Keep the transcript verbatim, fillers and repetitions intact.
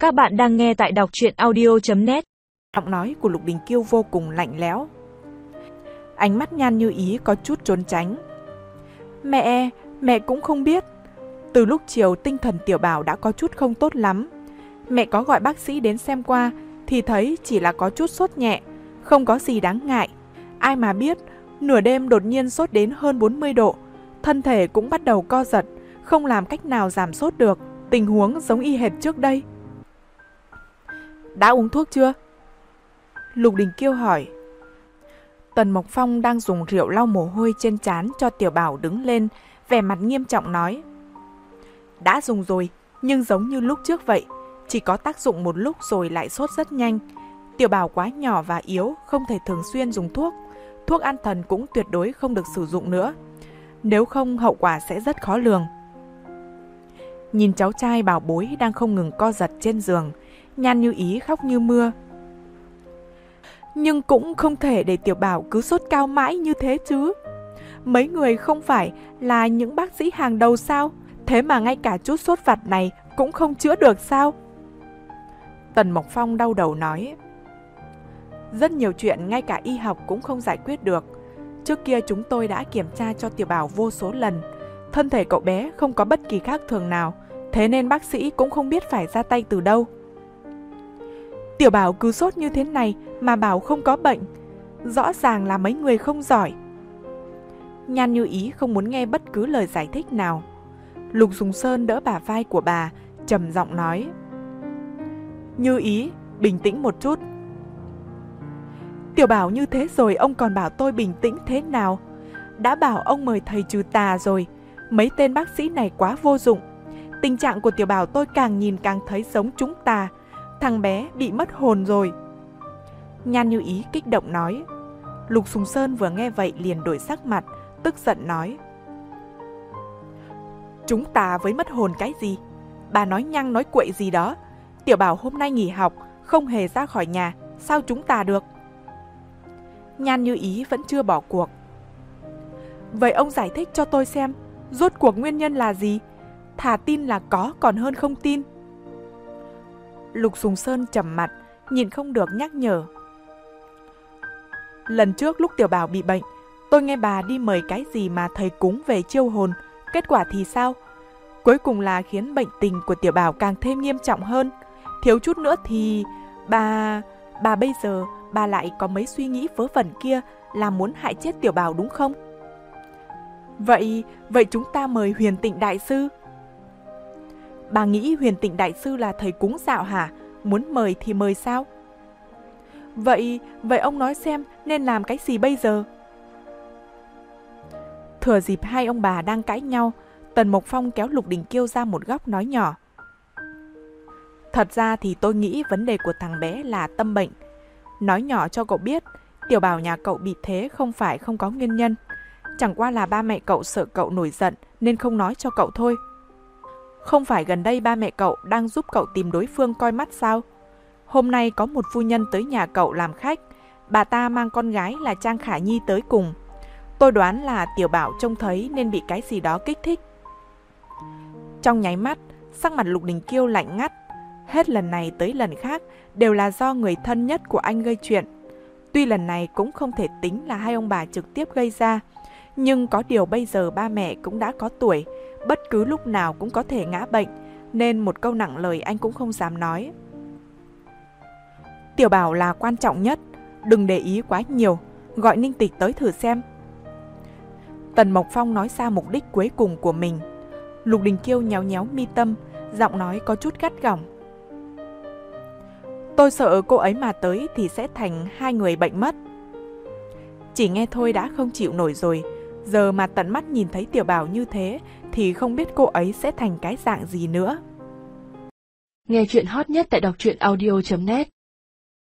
Các bạn đang nghe tại đọc truyện audio chấm net. Giọng nói của Lục Đình Kiêu vô cùng lạnh lẽo. Ánh mắt Nhan Như Ý có chút trốn tránh. Mẹ, mẹ cũng không biết. Từ lúc chiều tinh thần Tiểu Bảo đã có chút không tốt lắm. Mẹ có gọi bác sĩ đến xem qua thì thấy chỉ là có chút sốt nhẹ, không có gì đáng ngại. Ai mà biết, nửa đêm đột nhiên sốt đến hơn bốn mươi độ, thân thể cũng bắt đầu co giật, không làm cách nào giảm sốt được, tình huống giống y hệt trước đây. Đã uống thuốc chưa? Lục Đình Kiêu hỏi. Tần Mộc Phong đang dùng rượu lau mồ hôi trên trán cho Tiểu Bảo đứng lên, vẻ mặt nghiêm trọng nói. Đã dùng rồi, nhưng giống như lúc trước vậy, chỉ có tác dụng một lúc rồi lại sốt rất nhanh. Tiểu Bảo quá nhỏ và yếu, không thể thường xuyên dùng thuốc. Thuốc an thần cũng tuyệt đối không được sử dụng nữa. Nếu không hậu quả sẽ rất khó lường. Nhìn cháu trai bảo bối đang không ngừng co giật trên giường, Nhan Như Ý khóc như mưa. Nhưng cũng không thể để Tiểu Bảo cứ sốt cao mãi như thế chứ. Mấy người không phải là những bác sĩ hàng đầu sao? Thế mà ngay cả chút sốt vặt này cũng không chữa được sao? Tần Mộc Phong đau đầu nói. Rất nhiều chuyện ngay cả y học cũng không giải quyết được. Trước kia chúng tôi đã kiểm tra cho Tiểu Bảo vô số lần. Thân thể cậu bé không có bất kỳ khác thường nào, thế nên bác sĩ cũng không biết phải ra tay từ đâu. Tiểu Bảo cứ sốt như thế này mà bảo không có bệnh. Rõ ràng là mấy người không giỏi. Nhan Như Ý không muốn nghe bất cứ lời giải thích nào. Lục Sùng Sơn đỡ bả vai của bà, trầm giọng nói. Như Ý, bình tĩnh một chút. Tiểu Bảo như thế rồi ông còn bảo tôi bình tĩnh thế nào? Đã bảo ông mời thầy trừ tà rồi. Mấy tên bác sĩ này quá vô dụng. Tình trạng của Tiểu Bảo tôi càng nhìn càng thấy giống chúng tà. Thằng bé bị mất hồn rồi. Nhan Như Ý kích động nói. Lục Sùng Sơn vừa nghe vậy liền đổi sắc mặt, tức giận nói. Chúng ta với mất hồn cái gì? Bà nói nhăng nói quậy gì đó. Tiểu Bảo hôm nay nghỉ học, không hề ra khỏi nhà, sao chúng ta được? Nhan Như Ý vẫn chưa bỏ cuộc. Vậy ông giải thích cho tôi xem, rốt cuộc nguyên nhân là gì? Thà tin là có còn hơn không tin. Lục Sùng Sơn trầm mặt, nhìn không được nhắc nhở. Lần trước lúc Tiểu Bảo bị bệnh, tôi nghe bà đi mời cái gì mà thầy cúng về chiêu hồn. Kết quả thì sao? Cuối cùng là khiến bệnh tình của Tiểu Bảo càng thêm nghiêm trọng hơn. Thiếu chút nữa thì... Bà... Bà bây giờ, bà lại có mấy suy nghĩ vớ vẩn kia là muốn hại chết Tiểu Bảo đúng không? Vậy... Vậy chúng ta mời Huyền Tịnh Đại Sư. Bà nghĩ Huyền Tịnh Đại Sư là thầy cúng dạo hả? Muốn mời thì mời sao? Vậy... Vậy ông nói xem nên làm cái gì bây giờ? Thừa dịp hai ông bà đang cãi nhau, Tần Mộc Phong kéo Lục Đình Kiêu ra một góc nói nhỏ. Thật ra thì tôi nghĩ vấn đề của thằng bé là tâm bệnh. Nói nhỏ cho cậu biết, Tiểu Bảo nhà cậu bị thế không phải không có nguyên nhân. Chẳng qua là ba mẹ cậu sợ cậu nổi giận nên không nói cho cậu thôi. Không phải gần đây ba mẹ cậu đang giúp cậu tìm đối phương coi mắt sao? Hôm nay có một phu nhân tới nhà cậu làm khách. Bà ta mang con gái là Trang Khả Nhi tới cùng. Tôi đoán là Tiểu Bảo trông thấy nên bị cái gì đó kích thích. Trong nháy mắt, sắc mặt Lục Đình Kiêu lạnh ngắt. Hết lần này tới lần khác đều là do người thân nhất của anh gây chuyện. Tuy lần này cũng không thể tính là hai ông bà trực tiếp gây ra, nhưng có điều bây giờ ba mẹ cũng đã có tuổi, bất cứ lúc nào cũng có thể ngã bệnh, nên một câu nặng lời anh cũng không dám nói. Tiểu Bảo là quan trọng nhất, đừng để ý quá nhiều, gọi Ninh Tịch tới thử xem. Tần Mộc Phong nói ra mục đích cuối cùng của mình. Lục Đình Kiêu nhéo nhéo mi tâm, giọng nói có chút gắt gỏng. Tôi sợ cô ấy mà tới thì sẽ thành hai người bệnh mất. Chỉ nghe thôi đã không chịu nổi rồi, giờ mà tận mắt nhìn thấy Tiểu Bảo như thế thì không biết cô ấy sẽ thành cái dạng gì nữa. Nghe chuyện hot nhất tại đọc truyện audio chấm net.